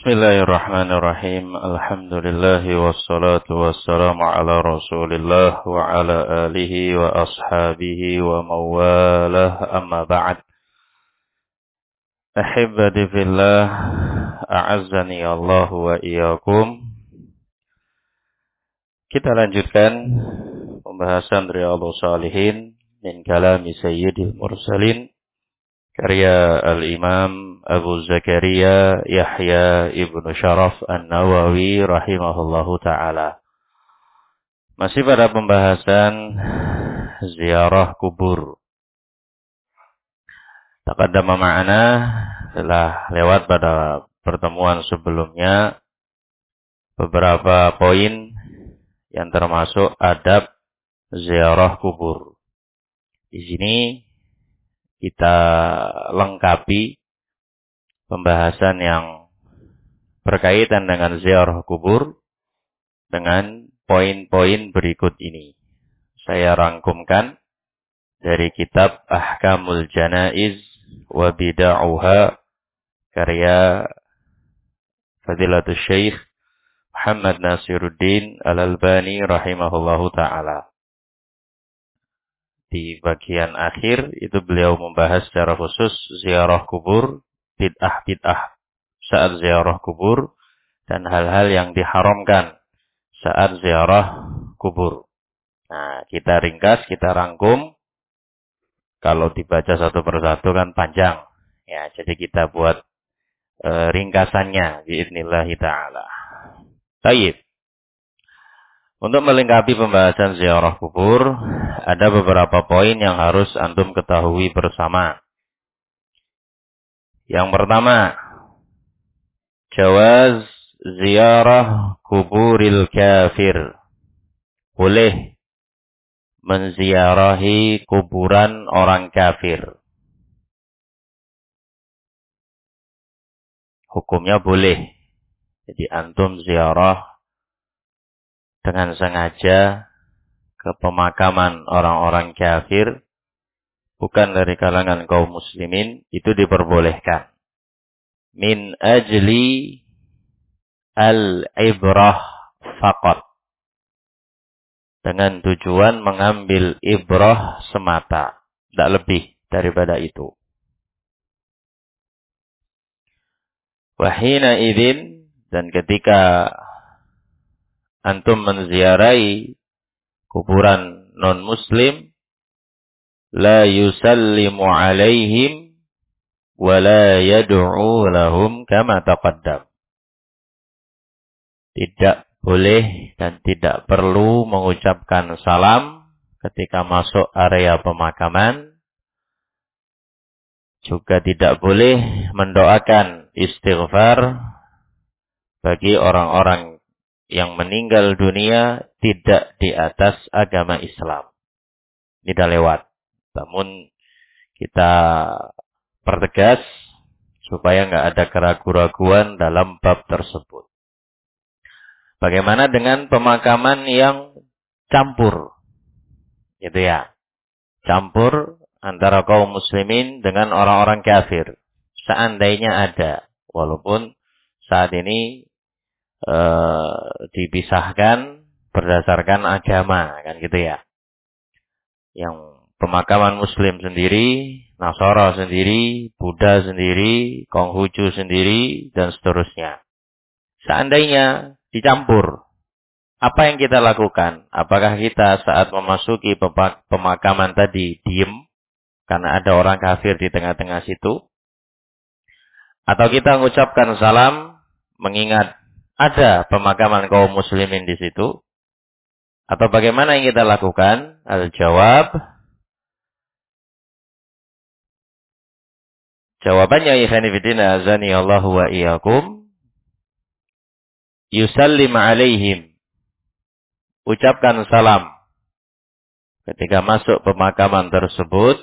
Bismillahirrahmanirrahim. Alhamdulillahi wassalatu wassalamu ala Rasulillah wa ala alihi wa ashabihi wa mawalah, amma ba'd. Ahibbati fillah, a'azzani Allah wa iyyakum. Kita lanjutkan pembahasan Riyadhus Shalihin min kalami Sayyidil Mursalin, karya Al-Imam Abu Zakaria Yahya Ibnu Syaraf An-Nawawi rahimahullahu ta'ala. Masih pada pembahasan ziarah kubur. Taqaddama ma'ana, telah lewat pada pertemuan sebelumnya beberapa poin yang termasuk adab ziarah kubur. Di sini kita lengkapi pembahasan yang berkaitan dengan ziarah kubur dengan poin-poin berikut ini. Saya rangkumkan dari kitab Ahkamul Janaiz wa Bida'uha, karya Fadilatul Syekh Muhammad Nasiruddin Al-Albani rahimahullahu ta'ala. Di bagian akhir itu beliau membahas secara khusus ziarah kubur, bid'ah-bid'ah saat ziarah kubur, dan hal-hal yang diharamkan saat ziarah kubur. Nah, kita ringkas, kita rangkum. Kalau dibaca satu persatu kan panjang. Ya, jadi kita buat ringkasannya biidznillah ta'ala. Baik. Untuk melengkapi pembahasan ziarah kubur, ada beberapa poin yang harus antum ketahui bersama. Yang pertama, jawaz ziarah kuburil kafir. Boleh menziarahi kuburan orang kafir. Hukumnya boleh. Jadi antum ziarah dengan sengaja ke pemakaman orang-orang kafir, bukan dari kalangan kaum muslimin, itu diperbolehkan. Min ajli al-ibrah faqat. Dengan tujuan mengambil ibrah semata. Tidak lebih daripada itu. Wahina idin, dan ketika antum menziarahi kuburan non-muslim, la yusallimu alaihim wa la yad'u lahum kama taqaddam. Tidak boleh dan tidak perlu mengucapkan salam ketika masuk area pemakaman. Juga tidak boleh mendoakan istighfar bagi orang-orang yang meninggal dunia tidak di atas agama Islam. Tidak lewat. Namun kita pertegas supaya nggak ada keraguan-raguan dalam bab tersebut. Bagaimana dengan pemakaman yang campur? Gitu ya. Campur antara kaum muslimin dengan orang-orang kafir. Seandainya ada. Walaupun saat ini dipisahkan berdasarkan agama, kan gitu ya. Yang pemakaman muslim sendiri, Nasara sendiri, Buddha sendiri, Konghucu sendiri, dan seterusnya. Seandainya dicampur, apa yang kita lakukan? Apakah kita saat memasuki pemakaman tadi diem karena ada orang kafir di tengah-tengah situ? Atau kita mengucapkan salam mengingat ada pemakaman kaum muslimin di situ? Atau bagaimana yang kita lakukan? Jawabannya, ikhwani fillah azani Allahu wa iyyakum, yusallim alaihim. Ucapkan salam ketika masuk pemakaman tersebut,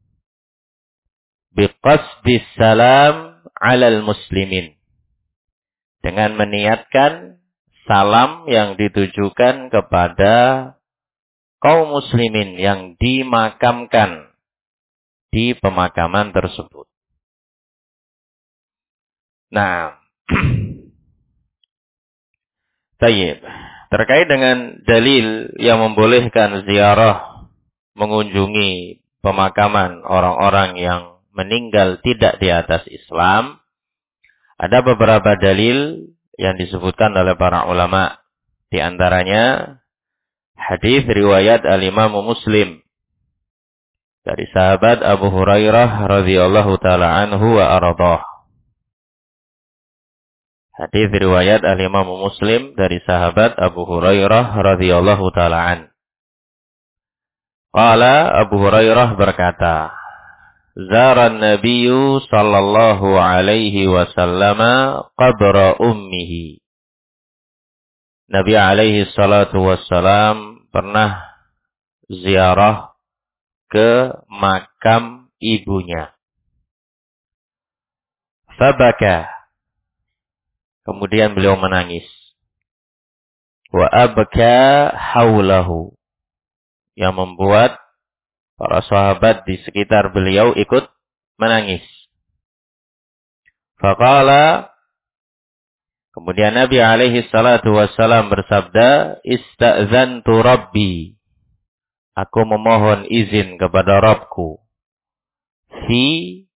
biqasdis salam alal muslimin. Dengan meniatkan salam yang ditujukan kepada kaum muslimin yang dimakamkan di pemakaman tersebut. Nah, Tayyib. Terkait dengan dalil yang membolehkan ziarah mengunjungi pemakaman orang-orang yang meninggal tidak di atas Islam, ada beberapa dalil yang disebutkan oleh para ulama. Di antaranya hadis riwayat Al-Imam Muslim dari sahabat Abu Hurairah radhiyallahu taala anhu wa ardhah. Hadis riwayat Al-Imam Muslim dari sahabat Abu Hurairah radhiyallahu taala an. Qala Abu Hurairah berkata, Zara Nabiyyu sallallahu alaihi wasallam qabra ummihi. Nabi alaihi salatu wassalam pernah ziarah ke makam ibunya. Fabaka. Kemudian beliau menangis. Wa abka haulahu. Yang membuat para sahabat di sekitar beliau ikut menangis. Faqala. Kemudian Nabi alaihi salatu wassalam bersabda, Ista'zantu Rabbi. Aku memohon izin kepada Rabbku. Fi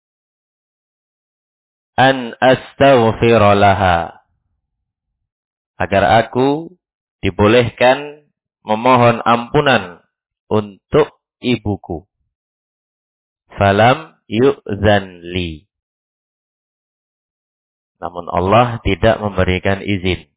an astaghfira laha. Agar aku dibolehkan memohon ampunan untuk ibuku. Falam yu'zan li. Namun Allah tidak memberikan izin.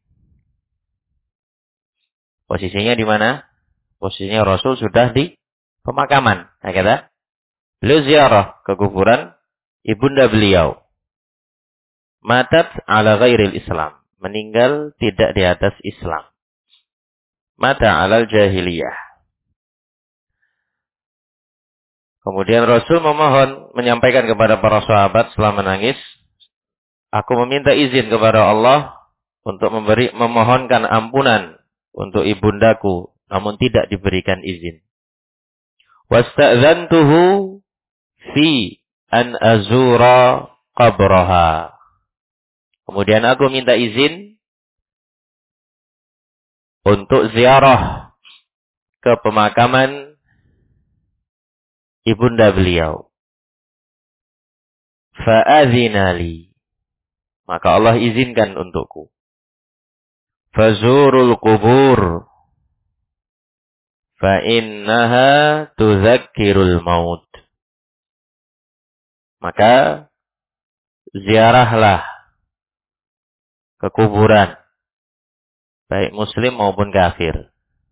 Posisinya di mana? Posisinya Rasul sudah di pemakaman. Nah, kata, beliau ziarah ke kuburan ibunda beliau. Matat ala ghairil Islam. Meninggal tidak di atas Islam. Mata alal jahiliyah. Kemudian Rasul memohon, menyampaikan kepada para sahabat setelah menangis, aku meminta izin kepada Allah untuk memohonkan ampunan untuk ibundaku, namun tidak diberikan izin. Wasta'zantuhu fi an azura qabraha. Kemudian aku minta izin untuk ziarah ke pemakaman ibunda beliau. Fa'adhina li. Maka Allah izinkan untukku. Fazurul kubur. Fa'innaha tuzakkirul maut. Maka ziarahlah ke kuburan. Baik muslim maupun kafir.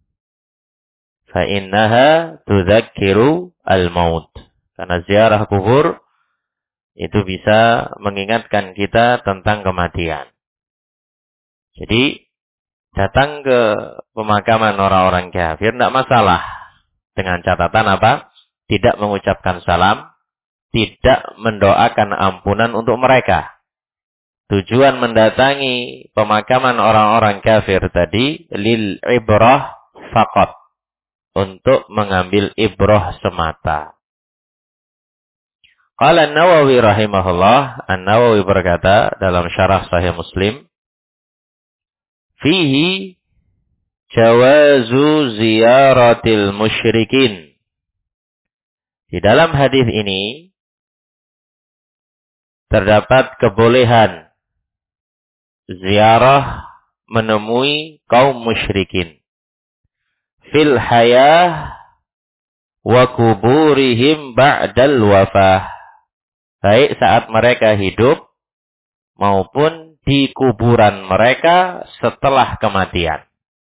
Fa'innaha tudzakkiru al-maut. Karena ziarah kubur itu bisa mengingatkan kita tentang kematian. Jadi datang ke pemakaman orang-orang kafir tidak masalah. Dengan catatan apa? Tidak mengucapkan salam. Tidak mendoakan ampunan untuk mereka. Tujuan mendatangi pemakaman orang-orang kafir tadi lil ibrah faqat, untuk mengambil ibrah semata. Qala An-Nawawi rahimahullah, An-Nawawi berkata dalam syarah Sahih Muslim, fihi jawazu ziyaratil musyrikin. Di dalam hadis ini terdapat kebolehan ziarah menemui kaum musyrikin fil hayah wa kuburihim ba'dal wafah, baik saat mereka hidup maupun di kuburan mereka setelah kematian.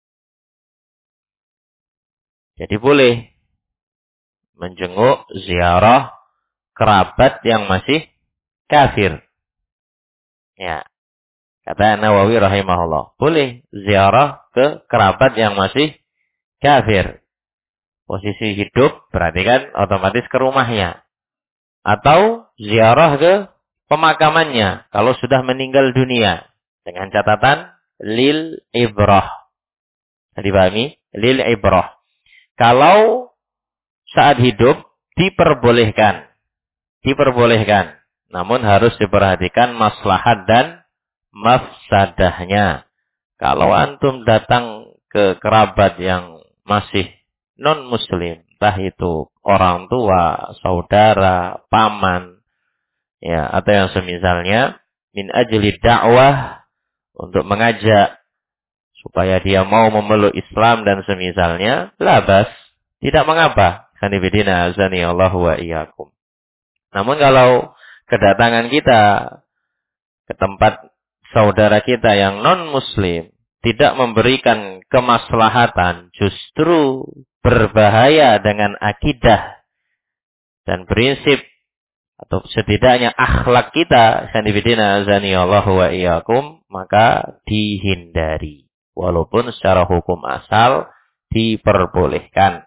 Jadi boleh menjenguk ziarah kerabat yang masih kafir. Ya. Kata Nawawi rahimahullah, boleh ziarah ke kerabat yang masih kafir. Posisi hidup berarti kan otomatis ke rumahnya. Atau ziarah ke pemakamannya kalau sudah meninggal dunia. Dengan catatan lil ibrah. Dipahami? Lil ibrah. Kalau saat hidup diperbolehkan. Diperbolehkan. Namun harus diperhatikan maslahat dan mafsadahnya. Kalau antum datang ke kerabat yang masih non-muslim, entah itu orang tua, saudara, paman, ya, atau yang semisalnya, min ajli dakwah, untuk mengajak supaya dia mau memeluk Islam dan semisalnya, labas, tidak mengapa. Khanifidina azani Allah wa iyyakum. Namun kalau kedatangan kita ke tempat saudara kita yang non-muslim tidak memberikan kemaslahatan, justru berbahaya dengan akidah dan prinsip atau setidaknya akhlak kita, khanifidina azani Allah wa iyyakum, maka dihindari. Walaupun secara hukum asal diperbolehkan.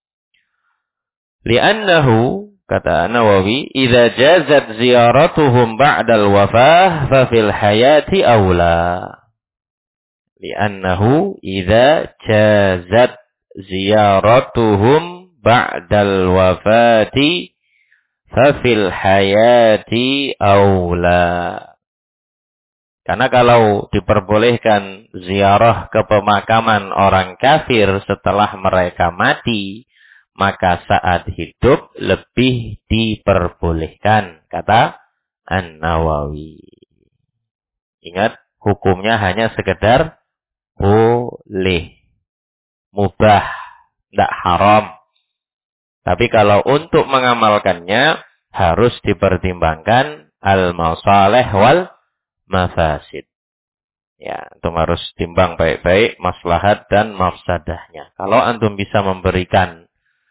Li'annahu, kata Nawawi, idza jazat ziyaratuhum ba'dal wafah fa fil hayati aula. Li'annahu idza jazat ziyaratuhum ba'dal wafati fa fil hayati aula. Karena kalau diperbolehkan ziarah ke pemakaman orang kafir setelah mereka mati, maka saat hidup lebih diperbolehkan, kata An-Nawawi. Ingat, hukumnya hanya sekedar boleh, mubah, tidak haram. Tapi kalau untuk mengamalkannya, harus dipertimbangkan al-masalih wal mafasid. Ya, antum harus timbang baik-baik maslahat dan mafsadahnya. Kalau antum bisa memberikan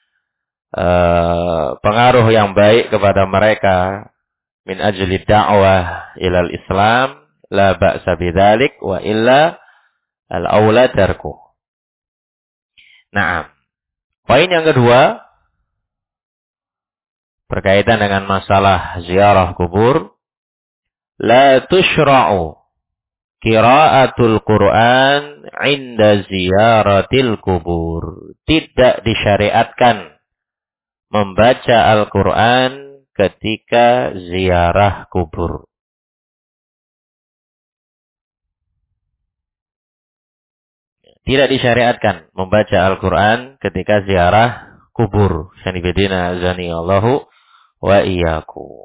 pengaruh yang baik kepada mereka min ajli da'wah ilal Islam, la ba'sa bidzalik, wa illa al-aula tarku. Naam. Poin yang kedua berkaitan dengan masalah ziarah kubur. La tushra'u qira'atul Qur'an 'inda ziyaratil kubur. Tidak disyariatkan membaca Al-Qur'an ketika ziarah kubur. Tidak disyariatkan membaca Al-Qur'an ketika ziarah kubur. Sanibidina azani Allahu wa iyyakum.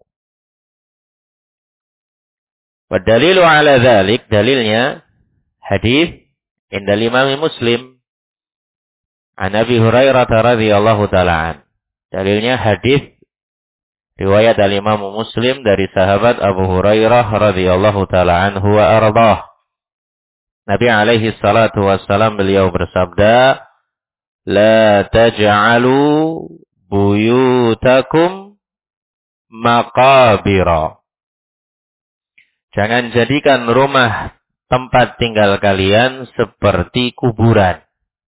Wa dalilu ala dzalik, dalilnya hadis inda Imam Muslim an Abi Hurairah radhiyallahu taala an. Dalilnya hadis riwayat Imam Muslim dari sahabat Abu Hurairah radhiyallahu taala anhu wa ardhah. Nabi alaihi salatu wassalam beliau bersabda, "La taj'alu buyutakum maqabira." Jangan jadikan rumah tempat tinggal kalian seperti kuburan.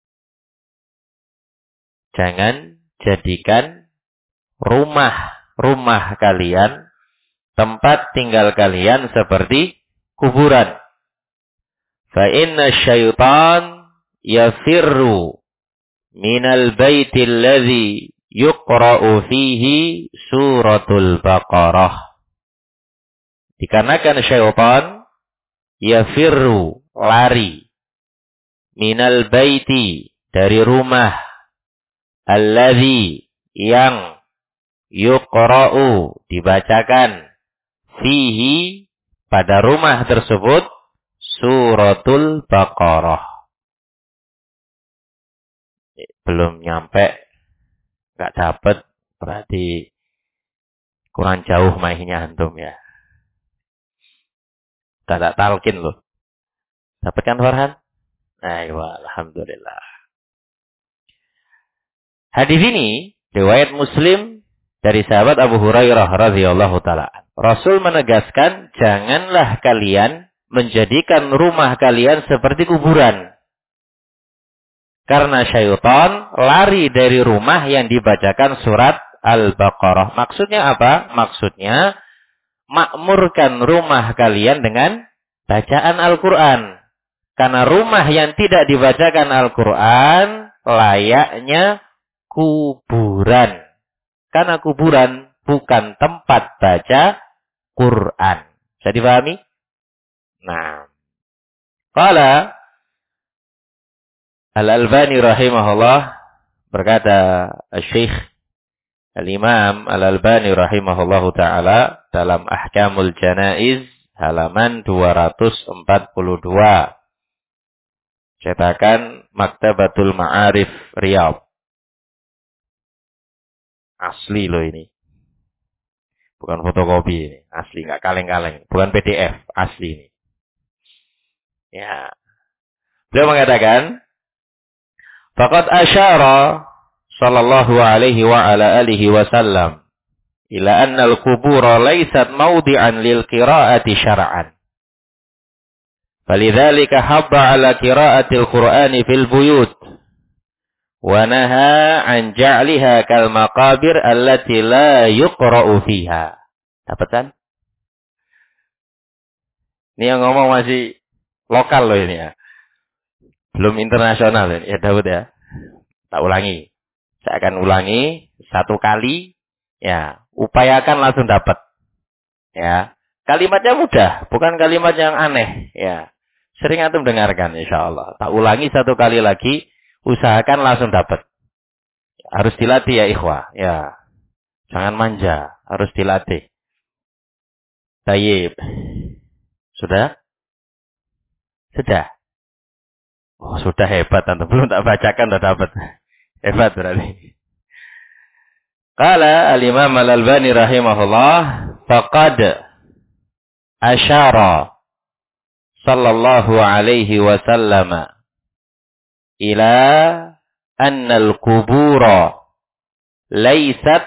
Jangan jadikan rumah kalian, tempat tinggal kalian seperti kuburan. Fa inna syaitan yafirru minal baitil ladzi yuqra'u fihi suratul Baqarah. Dikarenakan syaitan yafirru, lari, minal baiti, dari rumah, alladzi, yang, yuqra'u, dibacakan, fihi, pada rumah tersebut, suratul Baqarah. Belum nyampe, nggak dapet, berarti kurang jauh mainnya antum ya. Tak talkin loh. Dapat kan Farhan? Ayo, alhamdulillah. Hadis ini riwayat Muslim dari sahabat Abu Hurairah radhiyallahu taala. Rasul menegaskan, janganlah kalian menjadikan rumah kalian seperti kuburan. Karena syaitan lari dari rumah yang dibacakan surat Al-Baqarah. Maksudnya apa? Maksudnya makmurkan rumah kalian dengan bacaan Al-Quran. Karena rumah yang tidak dibacakan Al-Quran layaknya kuburan. Karena kuburan bukan tempat baca Quran. Bisa dipahami? Nah, qala Al-Albani rahimahullah berkata, Syekh Al-Imam Al-Albani rahimahullahu ta'ala dalam Ahkamul Janaiz halaman 242. Cetakan Maktabatul Ma'arif Riyadh. Asli loh ini. Bukan fotokopi ini. Asli, nggak kaleng-kaleng. Bukan PDF. Asli ini. Ya. Beliau mengatakan, Faqad asyara sallallahu alaihi wa ala alihi wasallam ila anna al-qubura laysat mawdi'an lil qira'ati syar'an. Falidzalika habba ala qira'atil Qur'ani fil buyut wa naha an ja'liha kal maqabir allati la yuqra'u fiha. Dapat kan? Ini yang ngomong masih lokal loh ini ya. Belum internasional ini. Ya Daud ya. Tak ulangi. Saya akan ulangi satu kali. Ya, upayakan langsung dapat. Ya. Kalimatnya mudah, bukan kalimat yang aneh, ya. Sering antum dengarkan insyaallah. Tak ulangi satu kali lagi, usahakan langsung dapat. Harus dilatih ya ikhwah, ya. Jangan manja, harus dilatih. Tayyib. Sudah? Sudah. Oh, sudah hebat antum. Belum tak bacakan udah dapat. Hebat berarti. Qala al-Imam Al-Albani rahimahullah, faqad asyara sallallahu alaihi wasallam ila anna al-qubura laysat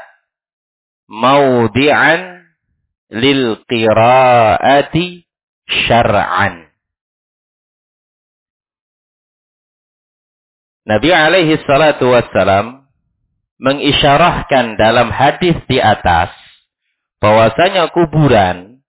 mawdi'an lil qira'ati syar'an. Nabi alaihi salatu wassalam mengisyarahkan dalam hadis di atas bahwasanya kuburan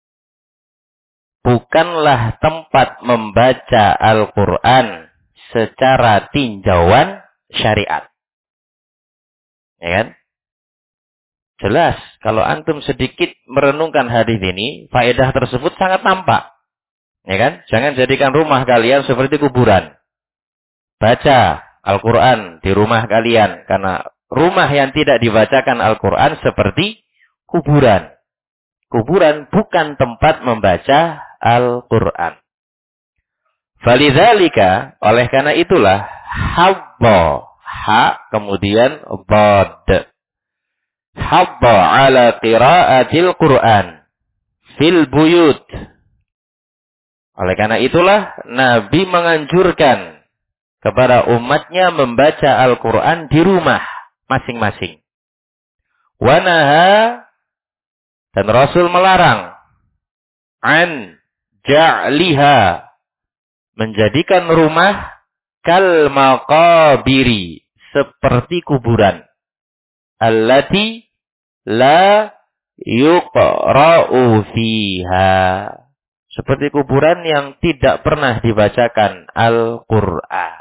bukanlah tempat membaca Al-Quran secara tinjauan syariat. Ya kan? Jelas, kalau antum sedikit merenungkan hadis ini, faedah tersebut sangat nampak. Ya kan? Jangan jadikan rumah kalian seperti kuburan. Baca Al-Quran di rumah kalian, karena rumah yang tidak dibacakan Al-Quran seperti kuburan. Kuburan bukan tempat membaca Al-Quran. Falidzalika, oleh karena itulah, habba, ha kemudian bad. Habba ala qiraatil Quran fil buyut. Oleh karena itulah, Nabi menganjurkan kepada umatnya membaca Al-Quran di rumah masing-masing. Wa naha, dan Rasul melarang an ja'liha, menjadikan rumah kal maqabiri, seperti kuburan. Allati la yuqra'u fiha, seperti kuburan yang tidak pernah dibacakan Al-Quran.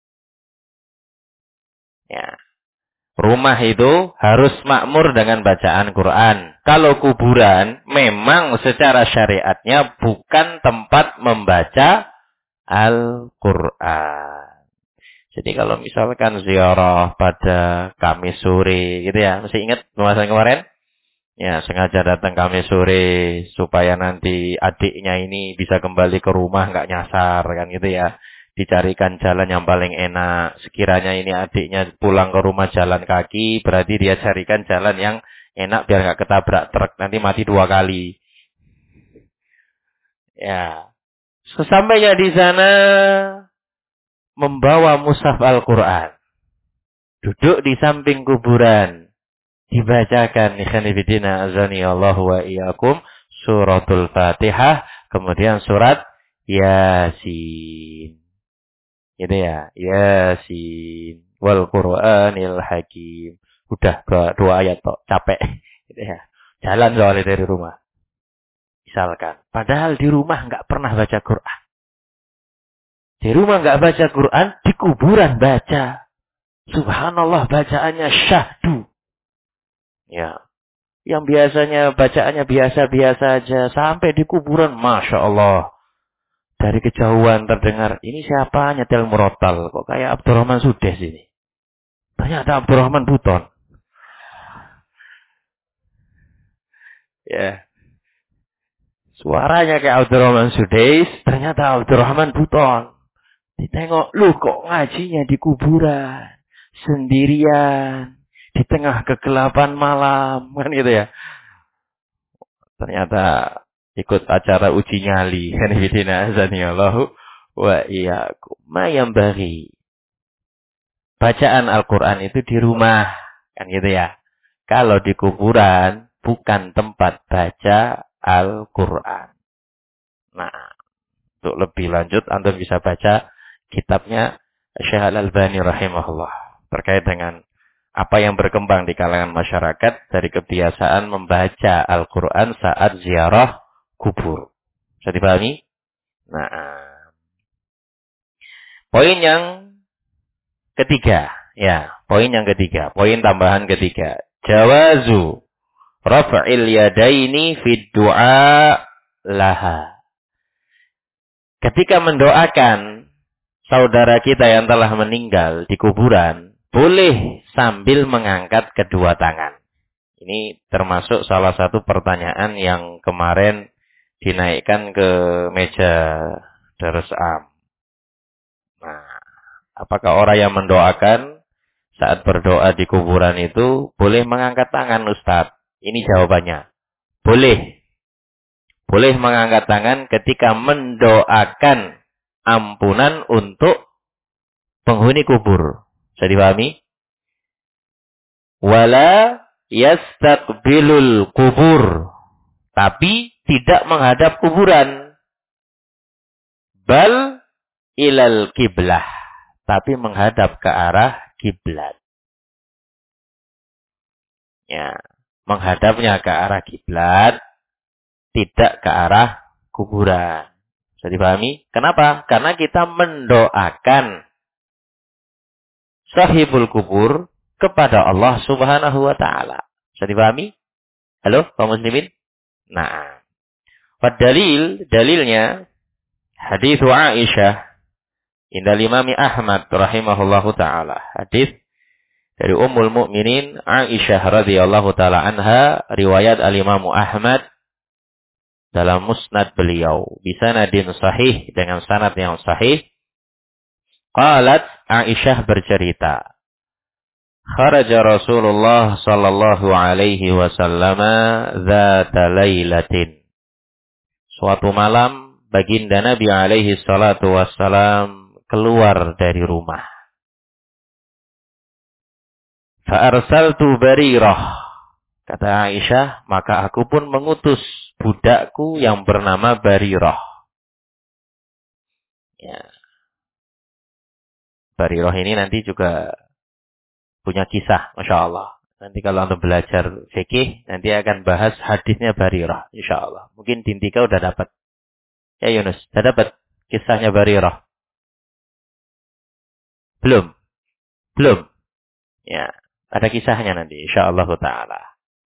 Ya. Rumah itu harus makmur dengan bacaan Quran. Kalau kuburan memang secara syariatnya bukan tempat membaca Al-Quran. Jadi kalau misalkan ziarah pada Kamis sore gitu ya, masih ingat pembahasan kemarin? Ya, sengaja datang Kamis sore supaya nanti adiknya ini bisa kembali ke rumah nggak nyasar kan gitu ya. Dicarikan jalan yang paling enak. Sekiranya ini adiknya pulang ke rumah jalan kaki, berarti dia carikan jalan yang enak biar nggak ketabrak truk, nanti mati 2 kali. Ya. Sesampainya di sana membawa mushaf Al-Quran. Duduk di samping kuburan. Dibacakan ikhanifidina azani Allah wa iyyakum suratul Fatihah, kemudian surat Yasin. Gitu ya, Yasin wal Qur'anil Hakim. Udah dua ayat toh, capek. Gitu ya. Jalan soalnya dari rumah. Misalkan, padahal di rumah nggak pernah baca Quran. Di rumah nggak baca Quran, di kuburan baca. Subhanallah, bacaannya syahdu. Ya. Yang biasanya bacaannya biasa-biasa aja, sampai di kuburan, Masya Allah. Dari kejauhan terdengar, ini siapa nyetel murotal? Kok kayak Abdurrahman Sudes ini? Ternyata Abdurrahman Buton. Ya. Suaranya kayak Abdurrahman Sudes, ternyata Abdurrahman Buton. Ditengok, lu kok ngajinya di kuburan, sendirian, di tengah kegelapan malam, kan gitu ya. Ternyata ikut acara uji nyali, kan bidina azanillahu wa iyyakum. Mayam bari. Bacaan Al-Quran itu di rumah, kan gitu ya. Kalau di kuburan, bukan tempat baca Al-Quran. Nah, untuk lebih lanjut, Anda bisa baca kitabnya Syekh Al-Albani rahimahullah. Terkait dengan apa yang berkembang di kalangan masyarakat dari kebiasaan membaca Al-Quran saat ziarah kubur. Bisa dipahami? Nah, poin yang ketiga. Ya, poin yang ketiga. Poin tambahan ketiga. Jawazu raf'il yadaini fid du'a laha. Ketika mendoakan saudara kita yang telah meninggal di kuburan, boleh sambil mengangkat kedua tangan. Ini termasuk salah satu pertanyaan yang kemarin dinaikkan ke meja Darus Am. Nah, apakah orang yang mendoakan saat berdoa di kuburan itu boleh mengangkat tangan, Ustaz? Ini jawabannya. Boleh. Boleh mengangkat tangan ketika mendoakan ampunan untuk penghuni kubur. Bisa dipahami? Wala yastaqbilul kubur. Tapi tidak menghadap kuburan. Bal ilal kiblah. Tapi menghadap ke arah kiblat. Ya, menghadapnya ke arah kiblat, tidak ke arah kuburan. Bisa dipahami? Kenapa? Karena kita mendoakan sahibul kubur kepada Allah Subhanahu wa taala. Bisa dipahami? Halo, kaum muslimin? Nah, dalilnya hadis Aisyah indal Imam Ahmad rahimahullahu taala. Hadis dari Ummul Mukminin Aisyah radhiyallahu taala anha, riwayat Al-Imam Ahmad dalam musnad beliau, bisanadin sahih, dengan sanad yang sahih. Qalat, Aisyah bercerita, kharaja Rasulullah sallallahu alaihi wasallam dzata lailatin. Suatu malam baginda Nabi alaihi salatu wassalam keluar dari rumah. Fa arsaltu Barirah. Kata Aisyah, maka aku pun mengutus budakku yang bernama Barirah. Ya. Barirah ini nanti juga punya kisah, Masya Allah. Nanti kalau Anda belajar fikih, nanti akan bahas hadisnya Barirah, Insya Allah. Mungkin Dintika udah dapat. Ya Yunus, udah dapat kisahnya Barirah? Belum? Belum? Ya, ada kisahnya nanti, Insya Allah Ta'ala.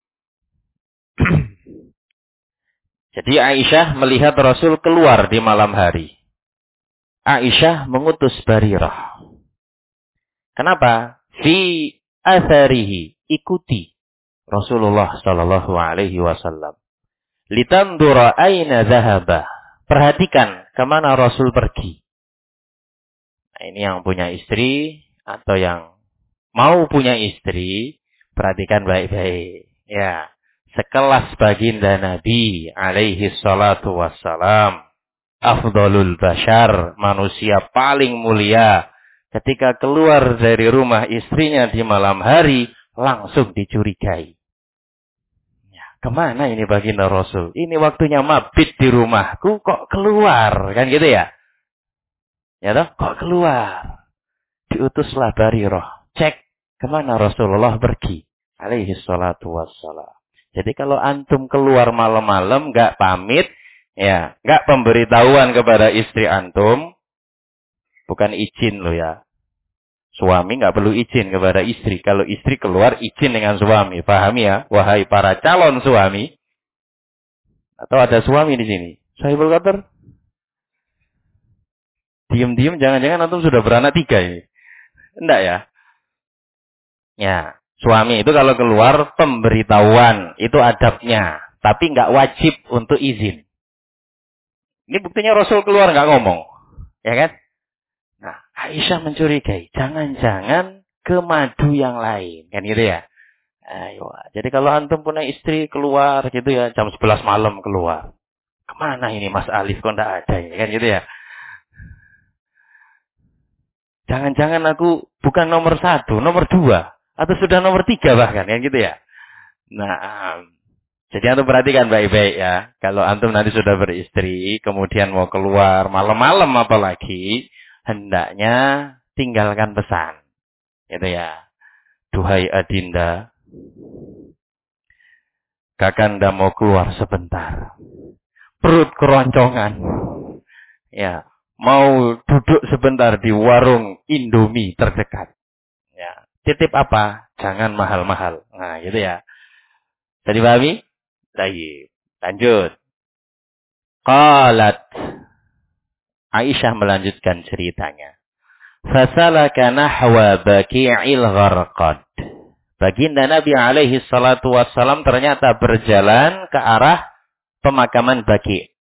Jadi Aisyah melihat Rasul keluar di malam hari. Aisyah mengutus Barirah. Kenapa? Fi atharihi, ikuti Rasulullah sallallahu alaihi wasallam. Litandura aina dhahaba. Perhatikan kemana Rasul pergi. Nah, ini yang punya istri atau yang mau punya istri, perhatikan baik-baik. Ya, sekelas baginda Nabi alaihi salatu wassalam, afdalul bashar, manusia paling mulia, ketika keluar dari rumah istrinya di malam hari, langsung dicurigai. Ya, kemana ini baginda Rasul? Ini waktunya mabit di rumahku, kok keluar? Kan gitu ya? Ya toh? Kok keluar? Diutuslah Barirah. Cek kemana Rasulullah pergi. Alaihi salatu wassalam. Jadi kalau antum keluar malam-malam, gak pamit, ya, gak pemberitahuan kepada istri antum, bukan izin loh ya. Suami gak perlu izin kepada istri. Kalau istri keluar, izin dengan suami. Pahami ya? Wahai para calon suami. Atau ada suami di sini? Sahibul Qadar? Diam-diam jangan-jangan antum sudah beranak 3 ini. Enggak ya? Ya, suami itu kalau keluar pemberitahuan, itu adabnya. Tapi enggak wajib untuk izin. Ini buktinya Rasul keluar enggak ngomong. Ya kan? Nah, Aisyah mencurigai. Jangan-jangan ke madu yang lain. Kan gitu ya? Ayo. Jadi kalau antum punya istri keluar gitu ya, jam 11 malam keluar. Kemana ini Mas Alif kok enggak ada ini? Kan gitu ya? Jangan-jangan aku bukan nomor 1, nomor 2. Atau sudah nomor 3 bahkan. Kan gitu ya? Nah, jadi antum perhatikan baik-baik ya. Kalau antum nanti sudah beristri, kemudian mau keluar malam-malam apalagi, hendaknya tinggalkan pesan. Gitu ya. Duhai Adinda, Kakanda mau keluar sebentar. Perut keroncongan. Ya, mau duduk sebentar di warung Indomie terdekat. Ya, titip apa? Jangan mahal-mahal. Nah, gitu ya. Tadi pahami? Baik. Lanjut. Qalat. Aisyah melanjutkan ceritanya. Fasalaka nahwa baqi'il gharqad. Baginda Nabi alaihi salatu wassalam ternyata berjalan ke arah pemakaman Baqi'.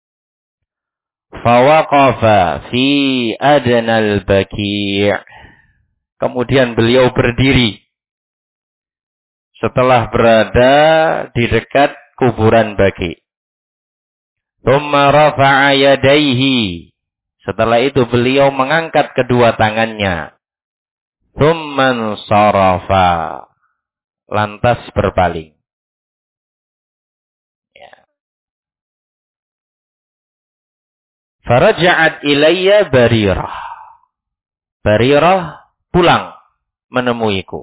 Fawaqafa fi adnal Baqi'. Kemudian beliau berdiri setelah berada di dekat kuburan Baqi'. Tsumma rafa'a yadayhi. Setelah itu beliau mengangkat kedua tangannya. Tsumman sarafa. Lantas berpaling. Ya. Faraja'at ilayya Barirah. Barirah pulang menemuiku.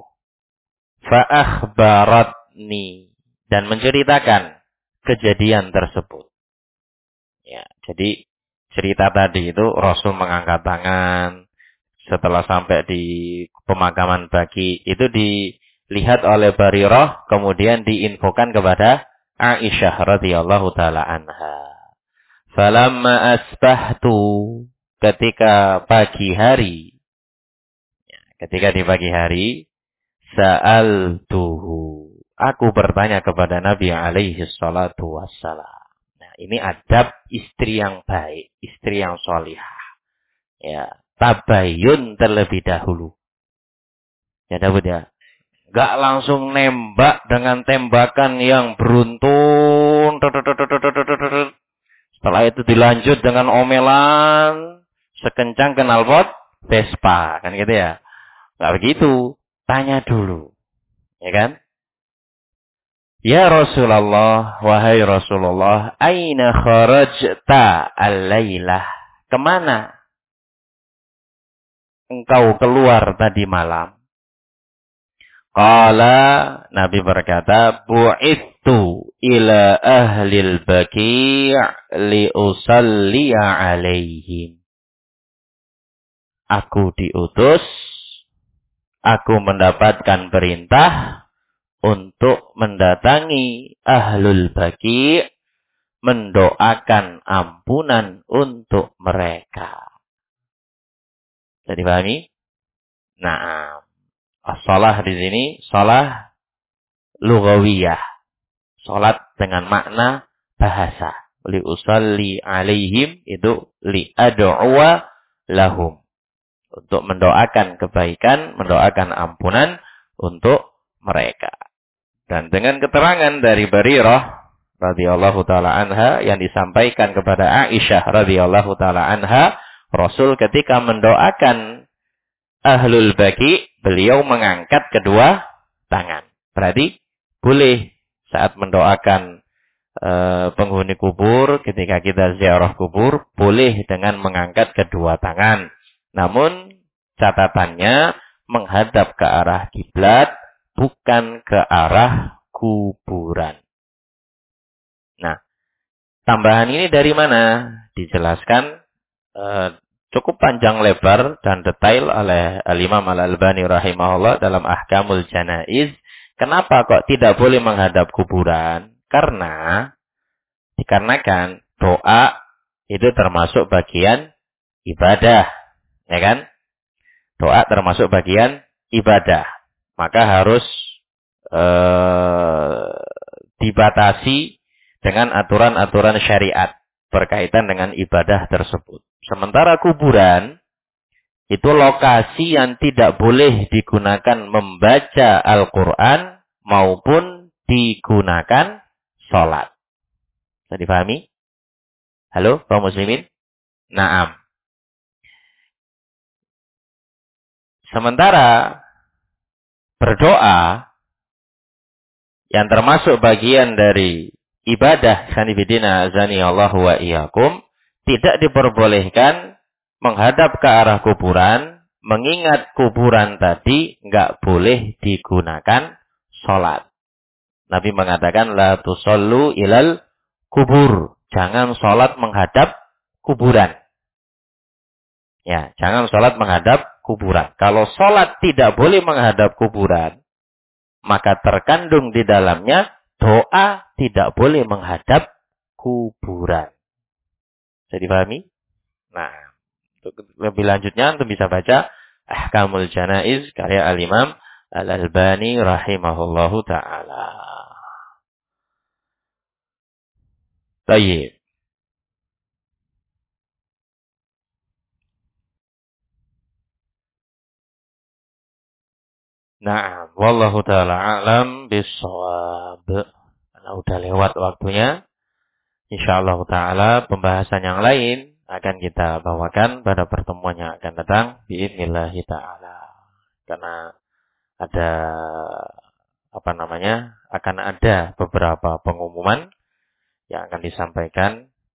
Fa'akhbaratni. Dan menceritakan kejadian tersebut. Ya, jadi cerita tadi itu Rasul mengangkat tangan. Setelah sampai di pemakaman Baqi, itu dilihat oleh Barirah, kemudian diinfokan kepada Aisyah radhiyallahu taala anha. Falamma asbahtu, ketika pagi hari, ketika di pagi hari, sa'altuhu, aku bertanya kepada Nabi alaihi salatu wassalam. Nah, ini adab istri yang baik, istri yang sholihah. Ya, tabayun terlebih dahulu. Ya, Daud ya. Gak langsung nembak dengan tembakan yang beruntun. Setelah itu dilanjut dengan omelan sekencang knalpot Vespa, kan gitu ya. Gak begitu. Tanya dulu. Ya kan? Ya Rasulullah, wahai Rasulullah, aina kharajta al-lailah? Kemana engkau keluar tadi malam? Qala, Nabi berkata, bu'ittu ila ahlil Baqi' li usalliya alaihim. Aku diutus, aku mendapatkan perintah untuk mendatangi ahlul Baqi', mendoakan ampunan untuk mereka. Jadi pahami? Nah, as-shalah di sini shalah lughawiyah. Salat dengan makna bahasa. Li usalli alaihim itu li ad'uwa lahum. Untuk mendoakan kebaikan, mendoakan ampunan untuk mereka. Dan dengan keterangan dari Barirah radhiyallahu taala anha yang disampaikan kepada Aisyah radhiyallahu taala anha, Rasul ketika mendoakan ahlul Baqi', beliau mengangkat kedua tangan. Berarti boleh saat mendoakan penghuni kubur, ketika kita ziarah kubur, boleh dengan mengangkat kedua tangan. Namun catatannya menghadap ke arah kiblat, bukan ke arah kuburan. Nah, tambahan ini dari mana? Dijelaskan cukup panjang lebar dan detail oleh Al-Imam Al-Albani rahimahullah dalam Ahkamul Janaiz. Kenapa kok tidak boleh menghadap kuburan? Dikarenakan doa itu termasuk bagian ibadah. Ya kan? Doa termasuk bagian ibadah. Maka harus dibatasi dengan aturan-aturan syariat berkaitan dengan ibadah tersebut. Sementara kuburan itu lokasi yang tidak boleh digunakan membaca Al-Quran maupun digunakan sholat. Bisa dipahami? Halo, kaum muslimin? Naam. Sementara berdoa yang termasuk bagian dari ibadah sanibidina azani Allah wa iyyakum tidak diperbolehkan menghadap ke arah kuburan, mengingat kuburan tadi enggak boleh digunakan sholat. Nabi mengatakan la tusallu ilal kubur, jangan sholat menghadap kuburan. Ya, jangan sholat menghadap kuburan. Kalau sholat tidak boleh menghadap kuburan, maka terkandung di dalamnya doa tidak boleh menghadap kuburan. Bisa dipahami? Nah, untuk lebih lanjutnya untuk bisa baca Ahkamul Janaiz karya Al-Imam Al-Albani rahimahullahu ta'ala. Baik. Nah, wallahu ta'ala a'lam bissawab. Karena udah lewat waktunya. Insyaallah ta'ala pembahasan yang lain akan kita bawakan pada pertemuan yang akan datang biidznillah ta'ala. Karena ada akan ada beberapa pengumuman yang akan disampaikan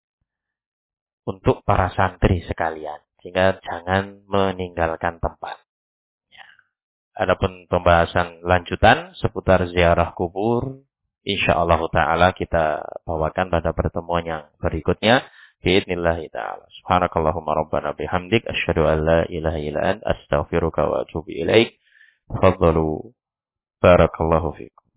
untuk para santri sekalian, sehingga jangan meninggalkan tempat. Adapun pembahasan lanjutan seputar ziarah kubur, insyaallah ta'ala kita bawakan pada pertemuan yang berikutnya. Biidnillahi ta'ala. Subhanakallahumma rabbana bihamdik. Asyhadu an la ilaha illa anta astaghfiruka wa atubu ilaik. Faddalu. Barakallahu fikum.